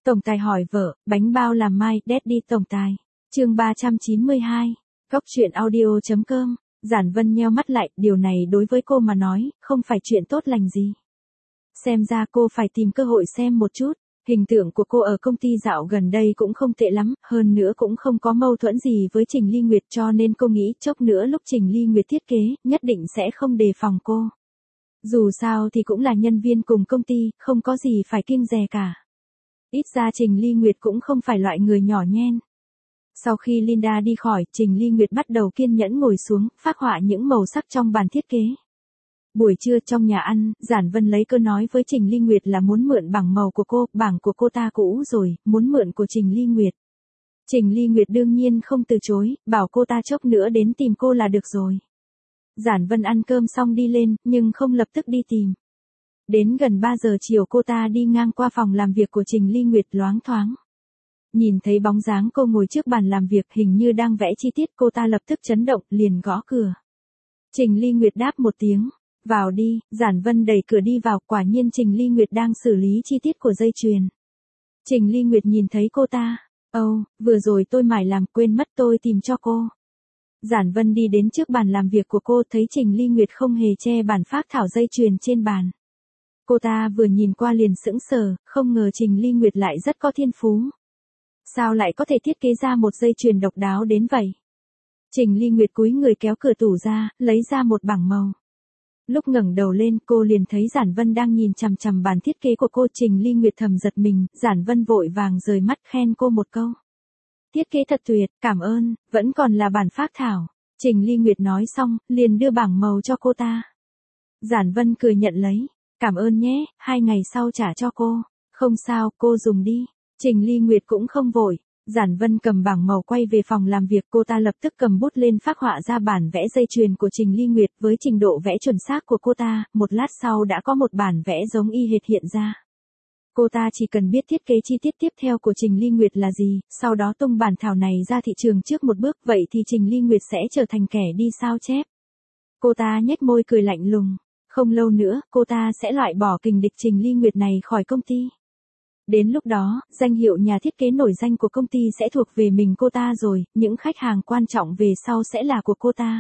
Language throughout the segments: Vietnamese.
Tổng tài hỏi vợ, bánh bao làm mai, Daddy tổng tài. Chương 392. Góc truyện audio.com. Giản Vân nheo mắt lại, điều này đối với cô mà nói, không phải chuyện tốt lành gì. Xem ra cô phải tìm cơ hội xem một chút. Hình tượng của cô ở công ty dạo gần đây cũng không tệ lắm, hơn nữa cũng không có mâu thuẫn gì với Trình Ly Nguyệt, cho nên cô nghĩ chốc nữa lúc Trình Ly Nguyệt thiết kế, nhất định sẽ không đề phòng cô. Dù sao thì cũng là nhân viên cùng công ty, không có gì phải kiêng dè cả. Ít ra Trình Ly Nguyệt cũng không phải loại người nhỏ nhen. Sau khi Linda đi khỏi, Trình Ly Nguyệt bắt đầu kiên nhẫn ngồi xuống, phác họa những màu sắc trong bản thiết kế. Buổi trưa trong nhà ăn, Giản Vân lấy cơ nói với Trình Ly Nguyệt là muốn mượn bảng màu của cô, bảng của cô ta cũ rồi, muốn mượn của Trình Ly Nguyệt. Trình Ly Nguyệt đương nhiên không từ chối, bảo cô ta chốc nữa đến tìm cô là được rồi. Giản Vân ăn cơm xong đi lên, nhưng không lập tức đi tìm. Đến gần 3 giờ chiều cô ta đi ngang qua phòng làm việc của Trình Ly Nguyệt loáng thoáng. Nhìn thấy bóng dáng cô ngồi trước bàn làm việc hình như đang vẽ chi tiết, cô ta lập tức chấn động, liền gõ cửa. Trình Ly Nguyệt đáp một tiếng, vào đi. Giản Vân đẩy cửa đi vào, quả nhiên Trình Ly Nguyệt đang xử lý chi tiết của dây chuyền. Trình Ly Nguyệt nhìn thấy cô ta, vừa rồi tôi mải làm quên mất tôi tìm cho cô. Giản Vân đi đến trước bàn làm việc của cô, thấy Trình Ly Nguyệt không hề che bản phác thảo dây chuyền trên bàn. Cô ta vừa nhìn qua liền sững sờ, không ngờ Trình Ly Nguyệt lại rất có thiên phú. Sao lại có thể thiết kế ra một dây chuyền độc đáo đến vậy? Trình Ly Nguyệt cúi người kéo cửa tủ ra, lấy ra một bảng màu. Lúc ngẩng đầu lên, cô liền thấy Giản Vân đang nhìn chằm chằm bản thiết kế của cô. Trình Ly Nguyệt thầm giật mình, Giản Vân vội vàng rời mắt khen cô một câu. Thiết kế thật tuyệt, cảm ơn, vẫn còn là bản phác thảo. Trình Ly Nguyệt nói xong, liền đưa bảng màu cho cô ta. Giản Vân cười nhận lấy, cảm ơn nhé, 2 ngày sau trả cho cô. Không sao, cô dùng đi. Trình Ly Nguyệt cũng không vội. Giản Vân cầm bảng màu quay về phòng làm việc, cô ta lập tức cầm bút lên phác họa ra bản vẽ dây chuyền của Trình Ly Nguyệt. Với trình độ vẽ chuẩn xác của cô ta, một lát sau đã có một bản vẽ giống y hệt hiện ra. Cô ta chỉ cần biết thiết kế chi tiết tiếp theo của Trình Ly Nguyệt là gì, sau đó tung bản thảo này ra thị trường trước một bước, vậy thì Trình Ly Nguyệt sẽ trở thành kẻ đi sao chép. Cô ta nhếch môi cười lạnh lùng, không lâu nữa, cô ta sẽ loại bỏ kình địch Trình Ly Nguyệt này khỏi công ty. Đến lúc đó, danh hiệu nhà thiết kế nổi danh của công ty sẽ thuộc về mình cô ta rồi, những khách hàng quan trọng về sau sẽ là của cô ta.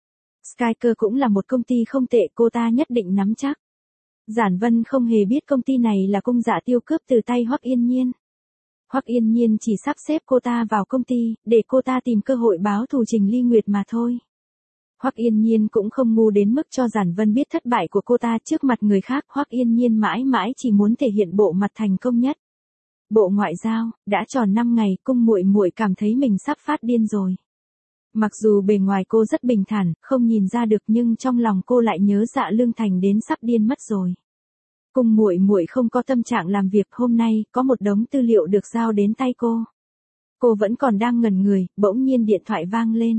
Skyker cũng là một công ty không tệ, cô ta nhất định nắm chắc. Giản Vân không hề biết công ty này là cung dạ tiêu cướp từ tay Hoắc Yên Nhiên. Hoắc Yên Nhiên chỉ sắp xếp cô ta vào công ty, để cô ta tìm cơ hội báo thù Trình Ly Nguyệt mà thôi. Hoắc Yên Nhiên cũng không ngu đến mức cho Giản Vân biết thất bại của cô ta trước mặt người khác. Hoắc Yên Nhiên mãi mãi chỉ muốn thể hiện bộ mặt thành công nhất. Bộ Ngoại giao, đã tròn 5 ngày, Cung Muội Muội cảm thấy mình sắp phát điên rồi. Mặc dù bề ngoài cô rất bình thản, không nhìn ra được, nhưng trong lòng cô lại nhớ Dạ Lương Thành đến sắp điên mất rồi. Cung Muội Muội không có tâm trạng làm việc, hôm nay có một đống tư liệu được giao đến tay cô. Cô vẫn còn đang ngẩn người, bỗng nhiên điện thoại vang lên.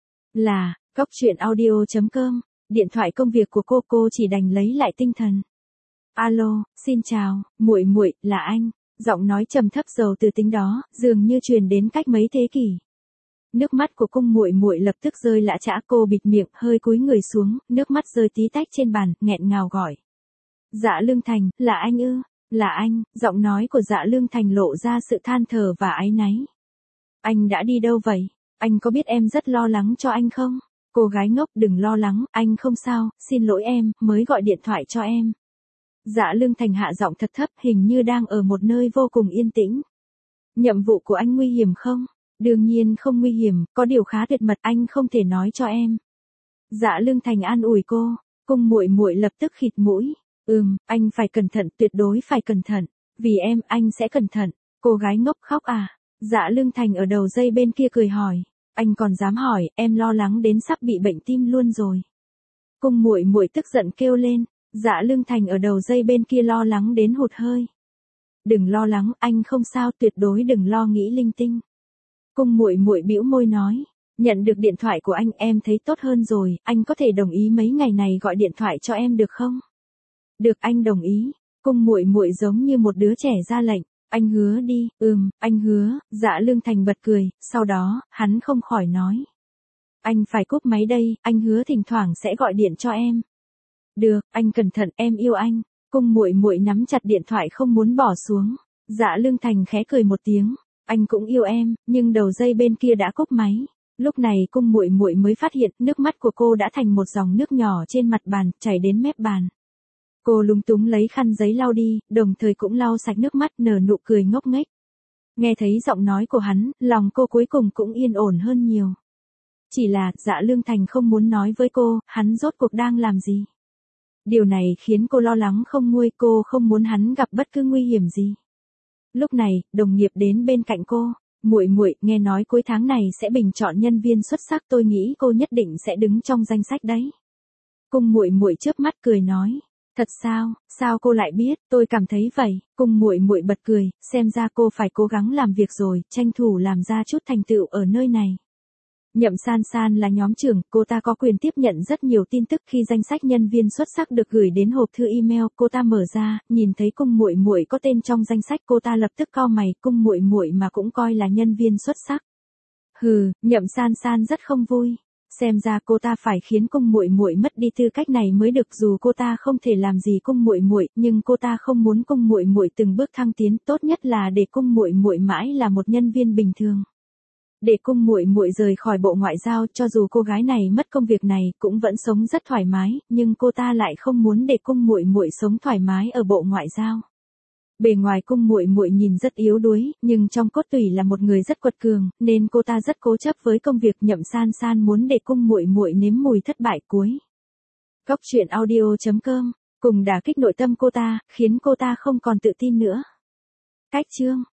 Là Góc truyện audio.com, điện thoại công việc của cô chỉ đành lấy lại tinh thần. Alo, xin chào, Muội Muội, là anh. Giọng nói trầm thấp giàu từ tính đó, dường như truyền đến cách mấy thế kỷ. Nước mắt của Cung Muội Muội lập tức rơi lã chã, cô bịt miệng, hơi cúi người xuống, nước mắt rơi tí tách trên bàn, nghẹn ngào gọi. Dạ Lương Thành, là anh ư? Là anh. Giọng nói của Dạ Lương Thành lộ ra sự than thở và áy náy. Anh đã đi đâu vậy? Anh có biết em rất lo lắng cho anh không? Cô gái ngốc, đừng lo lắng, anh không sao, xin lỗi em, mới gọi điện thoại cho em. Dạ Lương Thành hạ giọng thật thấp, hình như đang ở một nơi vô cùng yên tĩnh. Nhiệm vụ của anh nguy hiểm không? Đương nhiên không nguy hiểm, có điều khá tuyệt mật, anh không thể nói cho em. Dạ Lương Thành an ủi cô. Cung Muội Muội lập tức khịt mũi. Anh phải cẩn thận, tuyệt đối phải cẩn thận. Vì em, anh sẽ cẩn thận. Cô gái ngốc khóc à? Dạ Lương Thành ở đầu dây bên kia cười hỏi. Anh còn dám hỏi, em lo lắng đến sắp bị bệnh tim luôn rồi. Cung Muội Muội tức giận kêu lên. Dạ Lương Thành ở đầu dây bên kia lo lắng đến hụt hơi. Đừng lo lắng, anh không sao, tuyệt đối đừng lo nghĩ linh tinh. Cung Muội Muội bĩu môi nói. Nhận được điện thoại của anh, em thấy tốt hơn rồi, anh có thể đồng ý mấy ngày này gọi điện thoại cho em được không? Được, anh đồng ý. Cung Muội Muội giống như một đứa trẻ ra lệnh. Anh hứa đi. Anh hứa. Dạ Lương Thành bật cười, sau đó, hắn không khỏi nói. Anh phải cúp máy đây, anh hứa thỉnh thoảng sẽ gọi điện cho em. Được, anh cẩn thận, em yêu anh. Cung Muội Muội nắm chặt điện thoại không muốn bỏ xuống. Dạ Lương Thành khẽ cười một tiếng, anh cũng yêu em, nhưng đầu dây bên kia đã cúp máy. Lúc này Cung Muội Muội mới phát hiện nước mắt của cô đã thành một dòng nước nhỏ trên mặt bàn, chảy đến mép bàn. Cô lúng túng lấy khăn giấy lau đi, đồng thời cũng lau sạch nước mắt, nở nụ cười ngốc nghếch. Nghe thấy giọng nói của hắn, lòng cô cuối cùng cũng yên ổn hơn nhiều. Chỉ là, Dạ Lương Thành không muốn nói với cô, hắn rốt cuộc đang làm gì. Điều này khiến cô lo lắng không nguôi, cô không muốn hắn gặp bất cứ nguy hiểm gì. Lúc này, đồng nghiệp đến bên cạnh cô, Muội Muội, nghe nói cuối tháng này sẽ bình chọn nhân viên xuất sắc, tôi nghĩ cô nhất định sẽ đứng trong danh sách đấy. Cung Muội Muội chớp mắt cười nói, thật sao, sao cô lại biết, tôi cảm thấy vậy. Cung Muội Muội bật cười, xem ra cô phải cố gắng làm việc rồi, tranh thủ làm ra chút thành tựu ở nơi này. Nhậm San San là nhóm trưởng, cô ta có quyền tiếp nhận rất nhiều tin tức. Khi danh sách nhân viên xuất sắc được gửi đến hộp thư email, cô ta mở ra, nhìn thấy Cung Muội Muội có tên trong danh sách, cô ta lập tức cau mày, Cung Muội Muội mà cũng coi là nhân viên xuất sắc. Hừ, Nhậm San San rất không vui. Xem ra cô ta phải khiến Cung Muội Muội mất đi tư cách này mới được, dù cô ta không thể làm gì Cung Muội Muội, nhưng cô ta không muốn Cung Muội Muội từng bước thăng tiến, tốt nhất là để Cung Muội Muội mãi là một nhân viên bình thường. Để Cung Muội Muội rời khỏi Bộ Ngoại giao, cho dù cô gái này mất công việc này cũng vẫn sống rất thoải mái, nhưng cô ta lại không muốn để Cung Muội Muội sống thoải mái ở Bộ Ngoại giao. Bề ngoài Cung Muội Muội nhìn rất yếu đuối, nhưng trong cốt tủy là một người rất quật cường, nên cô ta rất cố chấp với công việc. Nhậm San San muốn để Cung Muội Muội nếm mùi thất bại cuối. Góc truyện audio.com cùng đả kích nội tâm cô ta, khiến cô ta không còn tự tin nữa. Cách chương